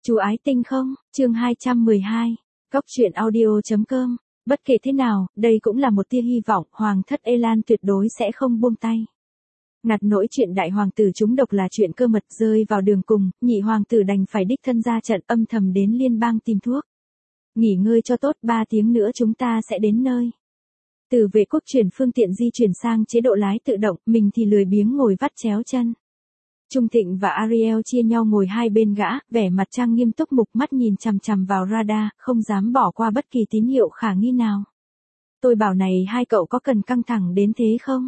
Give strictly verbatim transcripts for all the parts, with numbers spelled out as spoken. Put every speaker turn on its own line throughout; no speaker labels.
Chú ái tinh không, chương hai trăm mười hai, Cóc truyện audio.com, bất kể thế nào, đây cũng là một tia hy vọng, hoàng thất Elan tuyệt đối sẽ không buông tay. Ngặt nỗi chuyện đại hoàng tử trúng độc là chuyện cơ mật rơi vào đường cùng, nhị hoàng tử đành phải đích thân ra trận âm thầm đến liên bang tìm thuốc. Nghỉ ngơi cho tốt, ba tiếng nữa chúng ta sẽ đến nơi. Từ vệ quốc chuyển phương tiện di chuyển sang chế độ lái tự động, mình thì lười biếng ngồi vắt chéo chân. Trung Thịnh và Ariel chia nhau ngồi hai bên gã, vẻ mặt trang nghiêm túc mục, mắt nhìn chằm chằm vào radar, không dám bỏ qua bất kỳ tín hiệu khả nghi nào. Tôi bảo này, hai cậu có cần căng thẳng đến thế không?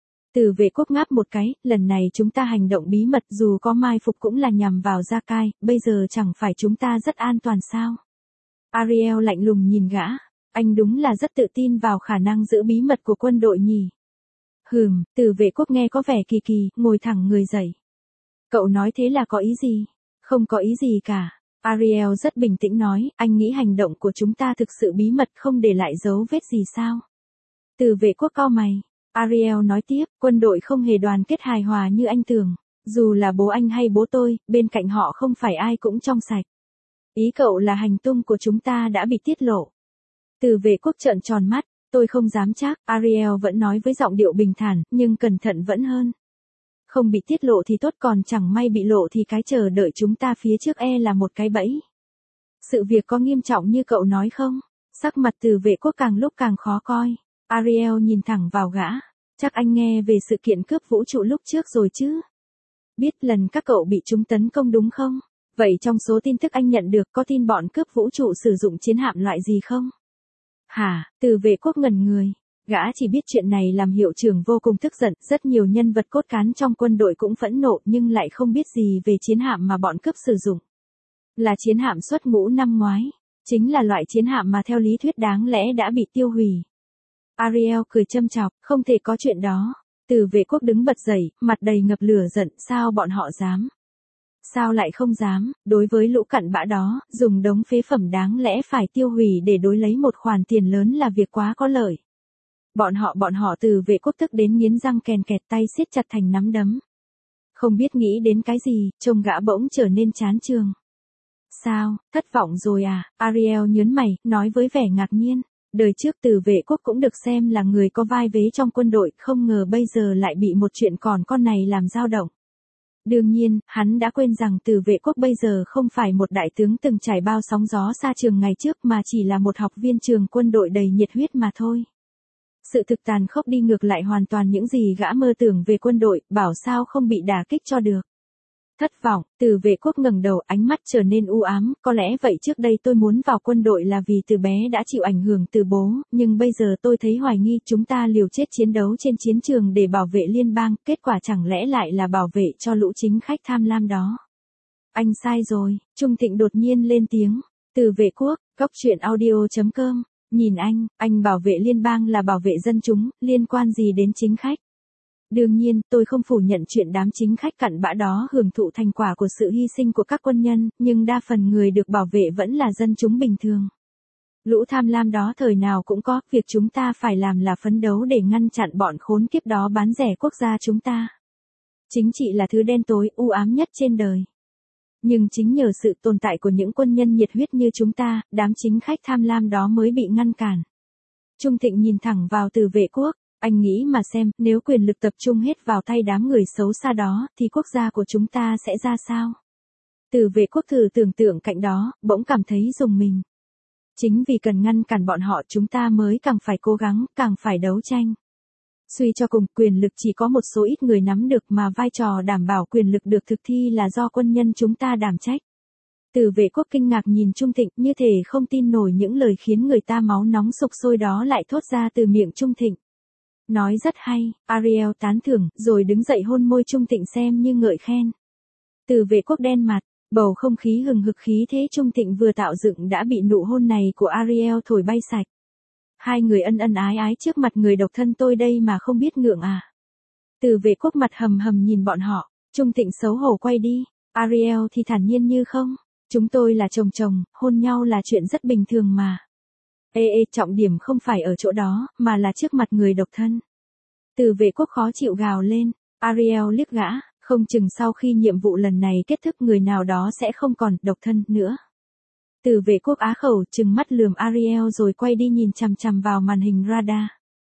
Từ vệ quốc ngáp một cái, lần này chúng ta hành động bí mật, dù có mai phục cũng là nhằm vào Gia Cai, bây giờ chẳng phải chúng ta rất an toàn sao? Ariel lạnh lùng nhìn gã, anh đúng là rất tự tin vào khả năng giữ bí mật của quân đội nhỉ? Hừm, từ vệ quốc nghe có vẻ kỳ kỳ, ngồi thẳng người dậy. Cậu nói thế là có ý gì? Không có ý gì cả. Ariel rất bình tĩnh nói, anh nghĩ hành động của chúng ta thực sự bí mật, không để lại dấu vết gì sao? Từ vệ quốc cau mày. Ariel nói tiếp, quân đội không hề đoàn kết hài hòa như anh tưởng. Dù là bố anh hay bố tôi, bên cạnh họ không phải ai cũng trong sạch. Ý cậu là hành tung của chúng ta đã bị tiết lộ. Từ vệ quốc trợn tròn mắt, tôi không dám chắc. Ariel vẫn nói với giọng điệu bình thản, nhưng cẩn thận vẫn hơn. Không bị tiết lộ thì tốt, còn chẳng may bị lộ thì cái chờ đợi chúng ta phía trước e là một cái bẫy. Sự việc có nghiêm trọng như cậu nói không? Sắc mặt từ vệ quốc càng lúc càng khó coi. Ariel nhìn thẳng vào gã. Chắc anh nghe về sự kiện cướp vũ trụ lúc trước rồi chứ? Biết lần các cậu bị chúng tấn công đúng không? Vậy trong số tin tức anh nhận được có tin bọn cướp vũ trụ sử dụng chiến hạm loại gì không? Hả? Từ vệ quốc ngẩn người. Gã chỉ biết chuyện này làm hiệu trưởng vô cùng tức giận, rất nhiều nhân vật cốt cán trong quân đội cũng phẫn nộ nhưng lại không biết gì về chiến hạm mà bọn cướp sử dụng. Là chiến hạm xuất ngũ năm ngoái, chính là loại chiến hạm mà theo lý thuyết đáng lẽ đã bị tiêu hủy. Ariel cười châm chọc, không thể có chuyện đó. Từ vệ quốc đứng bật dậy, mặt đầy ngập lửa giận, sao bọn họ dám? Sao lại không dám, đối với lũ cặn bã đó, dùng đống phế phẩm đáng lẽ phải tiêu hủy để đối lấy một khoản tiền lớn là việc quá có lợi. Bọn họ bọn họ từ vệ quốc tức đến nghiến răng kèn kẹt, tay siết chặt thành nắm đấm. Không biết nghĩ đến cái gì, trông gã bỗng trở nên chán chường. Sao, thất vọng rồi à? Ariel nhớn mày, nói với vẻ ngạc nhiên. Đời trước từ vệ quốc cũng được xem là người có vai vế trong quân đội, không ngờ bây giờ lại bị một chuyện còn con này làm dao động. Đương nhiên, hắn đã quên rằng từ vệ quốc bây giờ không phải một đại tướng từng trải bao sóng gió xa trường ngày trước mà chỉ là một học viên trường quân đội đầy nhiệt huyết mà thôi. Sự thực tàn khốc đi ngược lại hoàn toàn những gì gã mơ tưởng về quân đội, bảo sao không bị đả kích cho được. Thất vọng, từ vệ quốc ngẩng đầu, ánh mắt trở nên u ám, có lẽ vậy trước đây tôi muốn vào quân đội là vì từ bé đã chịu ảnh hưởng từ bố, nhưng bây giờ tôi thấy hoài nghi chúng ta liều chết chiến đấu trên chiến trường để bảo vệ liên bang, kết quả chẳng lẽ lại là bảo vệ cho lũ chính khách tham lam đó. Anh sai rồi, Trung Thịnh đột nhiên lên tiếng. Từ vệ quốc, Cóc truyện audio.com. Nhìn anh, anh bảo vệ liên bang là bảo vệ dân chúng, liên quan gì đến chính khách? Đương nhiên, tôi không phủ nhận chuyện đám chính khách cặn bã đó hưởng thụ thành quả của sự hy sinh của các quân nhân, nhưng đa phần người được bảo vệ vẫn là dân chúng bình thường. Lũ tham lam đó thời nào cũng có, việc chúng ta phải làm là phấn đấu để ngăn chặn bọn khốn kiếp đó bán rẻ quốc gia chúng ta. Chính trị là thứ đen tối, u ám nhất trên đời. Nhưng chính nhờ sự tồn tại của những quân nhân nhiệt huyết như chúng ta, đám chính khách tham lam đó mới bị ngăn cản. Trung Thịnh nhìn thẳng vào từ vệ quốc, anh nghĩ mà xem, nếu quyền lực tập trung hết vào tay đám người xấu xa đó, thì quốc gia của chúng ta sẽ ra sao? Từ vệ quốc thử tưởng tượng cạnh đó, bỗng cảm thấy rùng mình. Chính vì cần ngăn cản bọn họ chúng ta mới càng phải cố gắng, càng phải đấu tranh. Suy cho cùng, quyền lực chỉ có một số ít người nắm được mà vai trò đảm bảo quyền lực được thực thi là do quân nhân chúng ta đảm trách. Từ vệ quốc kinh ngạc nhìn Trung Thịnh, như thể không tin nổi những lời khiến người ta máu nóng sục sôi đó lại thốt ra từ miệng Trung Thịnh. Nói rất hay, Ariel tán thưởng, rồi đứng dậy hôn môi Trung Thịnh xem như ngợi khen. Từ vệ quốc đen mặt, bầu không khí hừng hực khí thế Trung Thịnh vừa tạo dựng đã bị nụ hôn này của Ariel thổi bay sạch. Hai người ân ân ái ái trước mặt người độc thân tôi đây mà không biết ngượng à. Từ vệ quốc mặt hầm hầm nhìn bọn họ, Trung Thịnh xấu hổ quay đi, Ariel thì thản nhiên như không. Chúng tôi là chồng chồng, hôn nhau là chuyện rất bình thường mà. Ê ê, trọng điểm không phải ở chỗ đó, mà là trước mặt người độc thân. Từ vệ quốc khó chịu gào lên, Ariel liếc gã, Không chừng sau khi nhiệm vụ lần này kết thúc người nào đó sẽ không còn độc thân nữa. Từ vệ quốc á khẩu trừng mắt lườm Ariel rồi quay đi nhìn chằm chằm vào màn hình radar.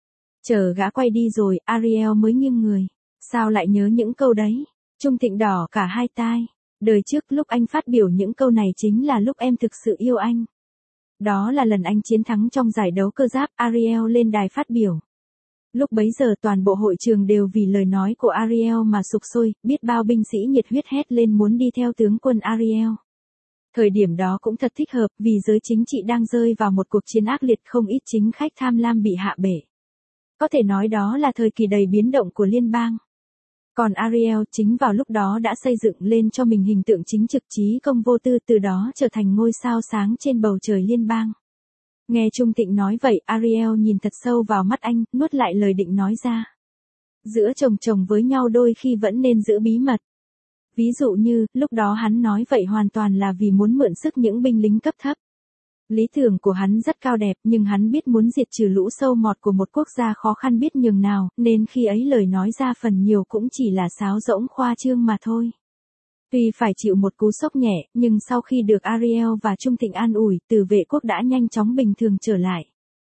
Chờ gã quay đi rồi, Ariel mới nghiêng người. Sao lại nhớ những câu đấy? Trung Thịnh đỏ cả hai tai. Đời trước lúc anh phát biểu những câu này chính là lúc em thực sự yêu anh. Đó là lần anh chiến thắng trong giải đấu cơ giáp, Ariel lên đài phát biểu. Lúc bấy giờ toàn bộ hội trường đều vì lời nói của Ariel mà sục sôi, biết bao binh sĩ nhiệt huyết hét lên muốn đi theo tướng quân Ariel. Thời điểm đó cũng thật thích hợp vì giới chính trị đang rơi vào một cuộc chiến ác liệt, không ít chính khách tham lam bị hạ bệ. Có thể nói đó là thời kỳ đầy biến động của liên bang. Còn Ariel chính vào lúc đó đã xây dựng lên cho mình hình tượng chính trực trí công vô tư, từ đó trở thành ngôi sao sáng trên bầu trời liên bang. Nghe Trung Thịnh nói vậy, Ariel nhìn thật sâu vào mắt anh, nuốt lại lời định nói ra. Giữa chồng chồng với nhau đôi khi vẫn nên giữ bí mật. Ví dụ như, lúc đó hắn nói vậy hoàn toàn là vì muốn mượn sức những binh lính cấp thấp. Lý tưởng của hắn rất cao đẹp nhưng hắn biết muốn diệt trừ lũ sâu mọt của một quốc gia khó khăn biết nhường nào, nên khi ấy lời nói ra phần nhiều cũng chỉ là sáo rỗng khoa trương mà thôi. Tuy phải chịu một cú sốc nhẹ, nhưng sau khi được Ariel và Trung Thịnh an ủi, Từ vệ quốc đã nhanh chóng bình thường trở lại.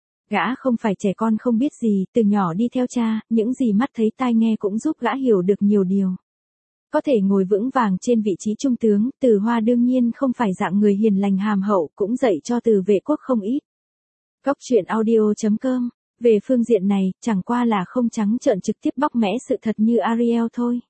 Gã không phải trẻ con không biết gì, từ nhỏ đi theo cha, những gì mắt thấy tai nghe cũng giúp gã hiểu được nhiều điều. Có thể ngồi vững vàng trên vị trí trung tướng, Từ Hoa đương nhiên không phải dạng người hiền lành hàm hậu, cũng dạy cho Từ vệ quốc không ít. Góc truyện audio chấm com. Về phương diện này, chẳng qua là không trắng trợn trực tiếp bóc mẽ sự thật như Ariel thôi.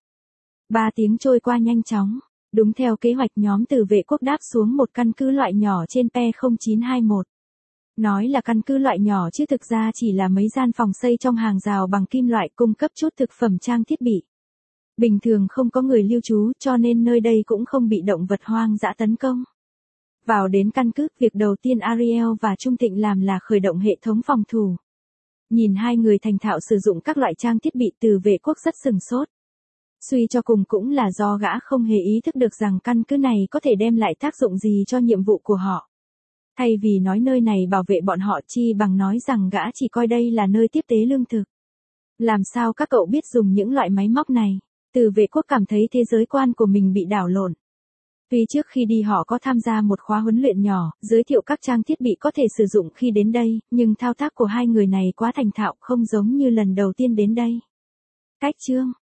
Ba tiếng trôi qua nhanh chóng. Đúng theo kế hoạch, nhóm Từ vệ quốc đáp xuống một căn cứ loại nhỏ trên P không chín hai mốt. Nói là căn cứ loại nhỏ chứ thực ra chỉ là mấy gian phòng xây trong hàng rào bằng kim loại cung cấp chút thực phẩm trang thiết bị. Bình thường không có người lưu trú cho nên nơi đây cũng không bị động vật hoang dã tấn công. Vào đến căn cứ, việc đầu tiên Ariel và Trung Thịnh làm là khởi động hệ thống phòng thủ. Nhìn hai người thành thạo sử dụng các loại trang thiết bị, Từ vệ quốc rất sừng sốt. Suy cho cùng cũng là do gã không hề ý thức được rằng căn cứ này có thể đem lại tác dụng gì cho nhiệm vụ của họ. Thay vì nói nơi này bảo vệ bọn họ, chi bằng nói rằng gã chỉ coi đây là nơi tiếp tế lương thực. Làm sao các cậu biết dùng những loại máy móc này? Từ vệ quốc cảm thấy thế giới quan của mình bị đảo lộn. Tuy trước khi đi họ có tham gia một khóa huấn luyện nhỏ, giới thiệu các trang thiết bị có thể sử dụng khi đến đây, nhưng thao tác của hai người này quá thành thạo, không giống như lần đầu tiên đến đây. Cách chương